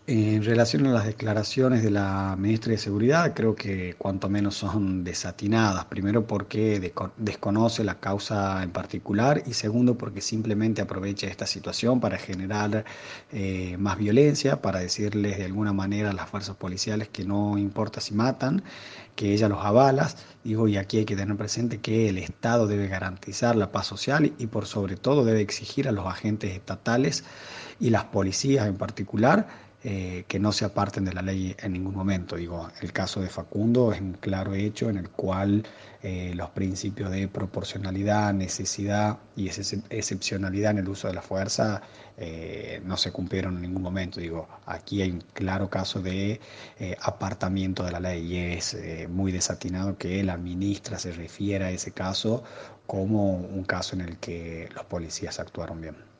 En relación a las declaraciones de la ministra de Seguridad, creo que cuanto menos son desatinadas. Primero porque desconoce la causa en particular y segundo porque simplemente aprovecha esta situación para generar más violencia, para decirles de alguna manera a las fuerzas policiales que no importa si matan, que ella los avala. Digo, y aquí hay que tener presente que el Estado debe garantizar la paz social y por sobre todo debe exigir a los agentes estatales y las policías en particular, que no se aparten de la ley en ningún momento. Digo, el caso de Facundo es un claro hecho en el cual los principios de proporcionalidad, necesidad y excepcionalidad en el uso de la fuerza no se cumplieron en ningún momento. Digo, aquí hay un claro caso de apartamiento de la ley y es muy desatinado que la ministra se refiera a ese caso como un caso en el que los policías actuaron bien.